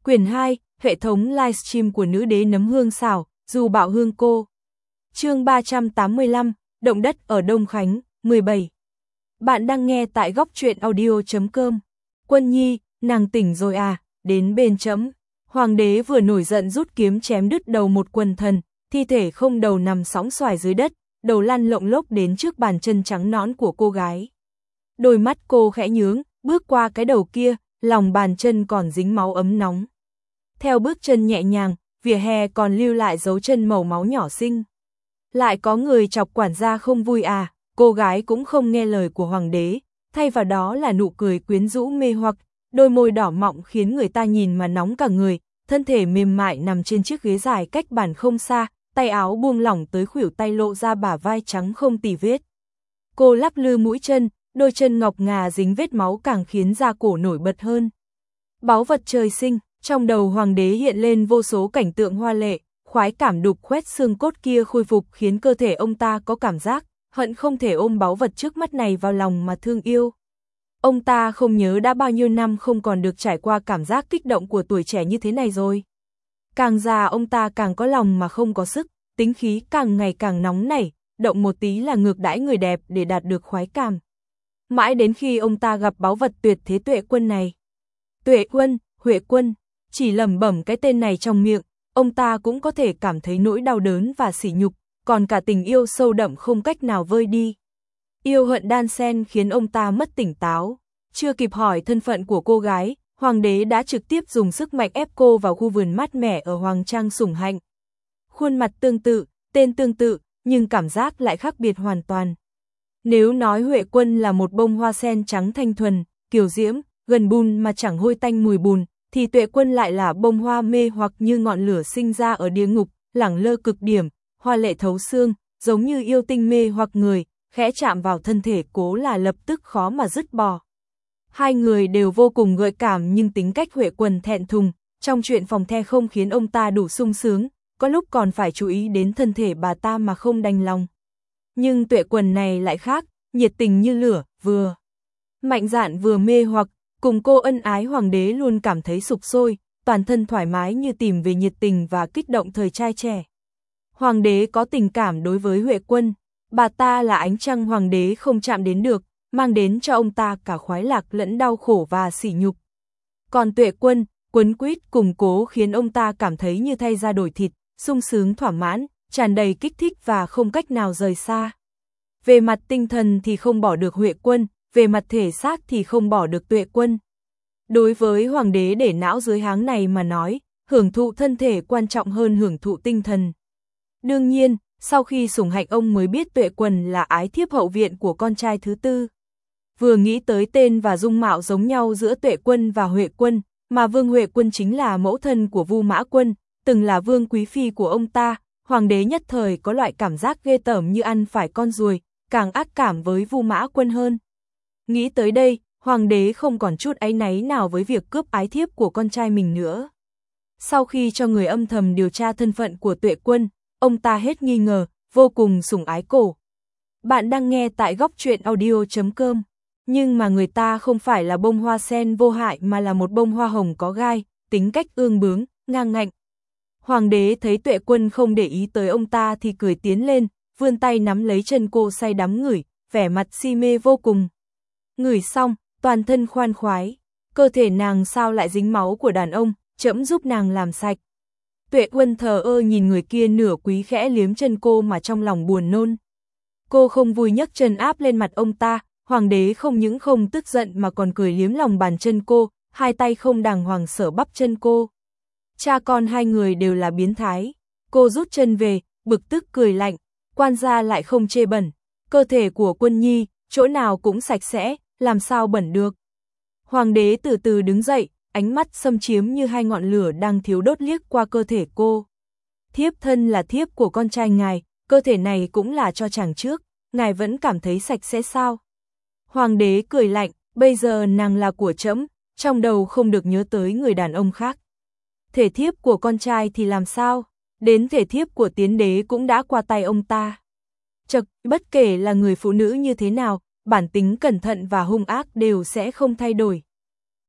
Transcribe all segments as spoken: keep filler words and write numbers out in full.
Quyển hai, hệ thống livestream của nữ đế nấm hương xảo, dù bạo hương cô. Chương ba trăm tám mươi lăm, động đất ở Đông Khánh, mười bảy. Bạn đang nghe tại góc truyện audio chấm com. Quân Nhi, nàng tỉnh rồi à, đến bên chấm. Hoàng đế vừa nổi giận rút kiếm chém đứt đầu một quần thần, thi thể không đầu nằm sóng xoài dưới đất, đầu lăn lộng lốc đến trước bàn chân trắng nõn của cô gái. Đôi mắt cô khẽ nhướng, bước qua cái đầu kia, lòng bàn chân còn dính máu ấm nóng. Theo bước chân nhẹ nhàng, vỉa hè còn lưu lại dấu chân màu máu nhỏ xinh. Lại có người chọc quản gia không vui à, cô gái cũng không nghe lời của hoàng đế, thay vào đó là nụ cười quyến rũ mê hoặc, đôi môi đỏ mọng khiến người ta nhìn mà nóng cả người, thân thể mềm mại nằm trên chiếc ghế dài cách bàn không xa, tay áo buông lỏng tới khuỷu tay lộ ra bả vai trắng không tì vết. Cô lắc lư mũi chân, đôi chân ngọc ngà dính vết máu càng khiến da cổ nổi bật hơn. Báu vật trời sinh, trong đầu hoàng đế hiện lên vô số cảnh tượng hoa lệ, khoái cảm đục khoét xương cốt kia khôi phục khiến cơ thể ông ta có cảm giác, hận không thể ôm báu vật trước mắt này vào lòng mà thương yêu. Ông ta không nhớ đã bao nhiêu năm không còn được trải qua cảm giác kích động của tuổi trẻ như thế này rồi. Càng già ông ta càng có lòng mà không có sức, tính khí càng ngày càng nóng nảy, động một tí là ngược đãi người đẹp để đạt được khoái cảm. Mãi đến khi ông ta gặp báu vật tuyệt thế Tuệ Quân này. Tuệ Quân, Huệ Quân, chỉ lẩm bẩm cái tên này trong miệng, ông ta cũng có thể cảm thấy nỗi đau đớn và sỉ nhục, còn cả tình yêu sâu đậm không cách nào vơi đi. Yêu hận đan xen khiến ông ta mất tỉnh táo, chưa kịp hỏi thân phận của cô gái, hoàng đế đã trực tiếp dùng sức mạnh ép cô vào khu vườn mát mẻ ở Hoàng Trang Sủng Hạnh. Khuôn mặt tương tự, tên tương tự, nhưng cảm giác lại khác biệt hoàn toàn. Nếu nói Huệ Quân là một bông hoa sen trắng thanh thuần, kiều diễm, gần bùn mà chẳng hôi tanh mùi bùn, thì Tuệ Quân lại là bông hoa mê hoặc như ngọn lửa sinh ra ở địa ngục, lẳng lơ cực điểm, hoa lệ thấu xương, giống như yêu tinh mê hoặc người, khẽ chạm vào thân thể cố là lập tức khó mà dứt bỏ. Hai người đều vô cùng gợi cảm nhưng tính cách Huệ Quân thẹn thùng, trong chuyện phòng the không khiến ông ta đủ sung sướng, có lúc còn phải chú ý đến thân thể bà ta mà không đành lòng. Nhưng Tuệ Quân này lại khác, nhiệt tình như lửa, vừa mạnh dạn vừa mê hoặc, cùng cô ân ái hoàng đế luôn cảm thấy sục sôi, toàn thân thoải mái như tìm về nhiệt tình và kích động thời trai trẻ. Hoàng đế có tình cảm đối với Huệ Quân, bà ta là ánh trăng hoàng đế không chạm đến được, mang đến cho ông ta cả khoái lạc lẫn đau khổ và sỉ nhục. Còn Tuệ Quân, quấn quýt củng cố khiến ông ta cảm thấy như thay da đổi thịt, sung sướng thỏa mãn, tràn đầy kích thích và không cách nào rời xa. Về mặt tinh thần thì không bỏ được Huệ Quân, về mặt thể xác thì không bỏ được Tuệ Quân. Đối với hoàng đế để não dưới háng này mà nói, hưởng thụ thân thể quan trọng hơn hưởng thụ tinh thần. Đương nhiên, sau khi sủng hạnh ông mới biết Tuệ Quân là ái thiếp hậu viện của con trai thứ tư. Vừa nghĩ tới tên và dung mạo giống nhau giữa Tuệ Quân và Huệ Quân, mà Vương Huệ Quân chính là mẫu thân của Vu Mã Quân, từng là vương quý phi của ông ta, hoàng đế nhất thời có loại cảm giác ghê tởm như ăn phải con ruồi, càng ác cảm với Vu Mã Quân hơn. Nghĩ tới đây, hoàng đế không còn chút áy náy nào với việc cướp ái thiếp của con trai mình nữa. Sau khi cho người âm thầm điều tra thân phận của Tuệ Quân, ông ta hết nghi ngờ, vô cùng sủng ái cổ. Bạn đang nghe tại góc truyện audio chấm com. Nhưng mà người ta không phải là bông hoa sen vô hại mà là một bông hoa hồng có gai, tính cách ương bướng, ngang ngạnh. Hoàng đế thấy Tuệ Quân không để ý tới ông ta thì cười tiến lên, vươn tay nắm lấy chân cô say đắm ngửi, vẻ mặt si mê vô cùng. Ngửi xong, toàn thân khoan khoái, cơ thể nàng sao lại dính máu của đàn ông, trẫm giúp nàng làm sạch. Tuệ Quân thờ ơ nhìn người kia nửa quý khẽ liếm chân cô mà trong lòng buồn nôn. Cô không vui nhấc chân áp lên mặt ông ta, hoàng đế không những không tức giận mà còn cười liếm lòng bàn chân cô, hai tay không đàng hoàng sở bắp chân cô. Cha con hai người đều là biến thái. Cô rút chân về, bực tức cười lạnh, quan gia lại không chê bẩn. Cơ thể của Quân Nhi, chỗ nào cũng sạch sẽ, làm sao bẩn được. Hoàng đế từ từ đứng dậy, ánh mắt xâm chiếm như hai ngọn lửa đang thiếu đốt liếc qua cơ thể cô. Thiếp thân là thiếp của con trai ngài, cơ thể này cũng là cho chàng trước, ngài vẫn cảm thấy sạch sẽ sao? Hoàng đế cười lạnh, bây giờ nàng là của trẫm, trong đầu không được nhớ tới người đàn ông khác. Thể thiếp của con trai thì làm sao? Đến thể thiếp của tiến đế cũng đã qua tay ông ta. Chật, bất kể là người phụ nữ như thế nào, bản tính cẩn thận và hung ác đều sẽ không thay đổi.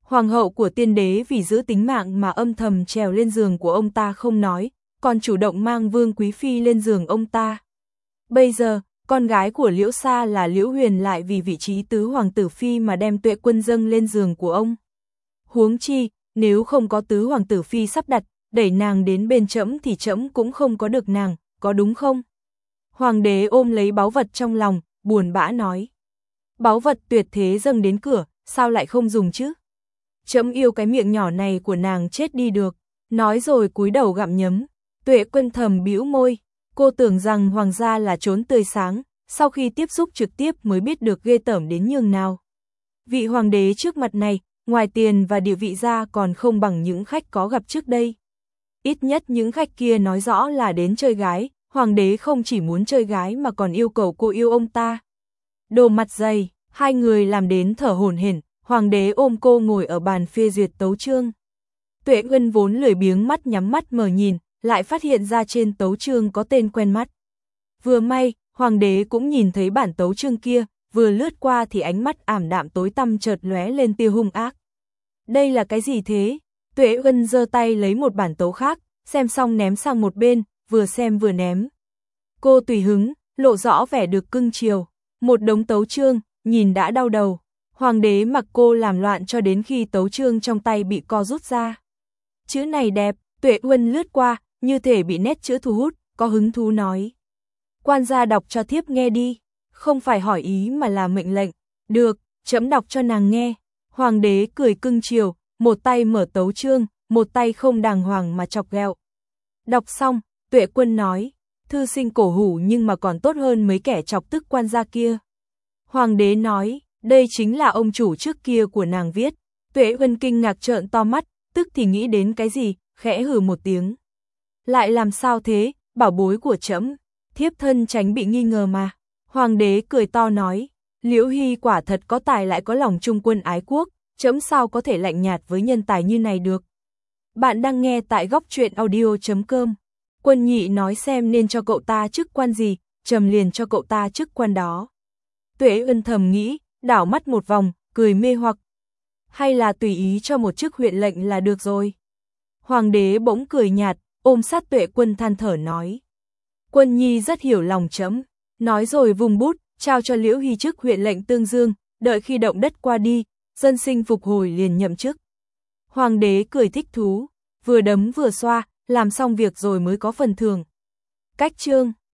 Hoàng hậu của tiên đế vì giữ tính mạng mà âm thầm trèo lên giường của ông ta không nói, còn chủ động mang Vương Quý Phi lên giường ông ta. Bây giờ, con gái của Liễu Sa là Liễu Huyền lại vì vị trí tứ hoàng tử phi mà đem Tuệ Quân dâng lên giường của ông. Huống chi, nếu không có tứ hoàng tử phi sắp đặt, đẩy nàng đến bên trẫm thì trẫm cũng không có được nàng, có đúng không? Hoàng đế ôm lấy báu vật trong lòng, buồn bã nói. Báu vật tuyệt thế dâng đến cửa, sao lại không dùng chứ? Trẫm yêu cái miệng nhỏ này của nàng chết đi được, nói rồi cúi đầu gặm nhấm. Tuệ Quân thầm bĩu môi, cô tưởng rằng hoàng gia là chốn tươi sáng, sau khi tiếp xúc trực tiếp mới biết được ghê tởm đến nhường nào. Vị hoàng đế trước mặt này, ngoài tiền và địa vị ra còn không bằng những khách có gặp trước đây. Ít nhất những khách kia nói rõ là đến chơi gái, hoàng đế không chỉ muốn chơi gái mà còn yêu cầu cô yêu ông ta. Đồ mặt dày, hai người làm đến thở hổn hển, hoàng đế ôm cô ngồi ở bàn phê duyệt tấu chương. Tuệ Ngân vốn lười biếng mắt nhắm mắt mở nhìn, lại phát hiện ra trên tấu chương có tên quen mắt. Vừa may, hoàng đế cũng nhìn thấy bản tấu chương kia, vừa lướt qua thì ánh mắt ảm đạm tối tăm chợt lóe lên tia hung ác. Đây là cái gì thế? Tuệ Ngân giơ tay lấy một bản tấu khác, xem xong ném sang một bên, vừa xem vừa ném. Cô tùy hứng, lộ rõ vẻ được cưng chiều. Một đống tấu chương, nhìn đã đau đầu. Hoàng đế mặc cô làm loạn cho đến khi tấu chương trong tay bị co rút ra. Chữ này đẹp, Tuệ Ngân lướt qua, như thể bị nét chữ thu hút, có hứng thú nói. Quan gia đọc cho thiếp nghe đi, không phải hỏi ý mà là mệnh lệnh. Được, trẫm đọc cho nàng nghe. Hoàng đế cười cưng chiều, một tay mở tấu chương, một tay không đàng hoàng mà chọc ghẹo. Đọc xong, Tuệ Quân nói, thư sinh cổ hủ nhưng mà còn tốt hơn mấy kẻ chọc tức quan gia kia. Hoàng đế nói, đây chính là ông chủ trước kia của nàng viết. Tuệ Quân kinh ngạc trợn to mắt, tức thì nghĩ đến cái gì, khẽ hừ một tiếng. Lại làm sao thế, bảo bối của trẫm, thiếp thân tránh bị nghi ngờ mà. Hoàng đế cười to nói, Liễu Hy quả thật có tài lại có lòng trung quân ái quốc, trẫm sao có thể lạnh nhạt với nhân tài như này được. Bạn đang nghe tại góc truyện audio chấm com. Quân Nhị nói xem nên cho cậu ta chức quan gì, trầm liền cho cậu ta chức quan đó. Tuệ Ân thầm nghĩ, đảo mắt một vòng, cười mê hoặc. Hay là tùy ý cho một chức huyện lệnh là được rồi. Hoàng đế bỗng cười nhạt, ôm sát Tuệ Quân than thở nói. Quân Nhi rất hiểu lòng trẫm, nói rồi vùng bút, trao cho Liễu Hy chức huyện lệnh Tương Dương, đợi khi động đất qua đi, dân sinh phục hồi liền nhậm chức. Hoàng đế cười thích thú, vừa đấm vừa xoa, làm xong việc rồi mới có phần thưởng. Cách chương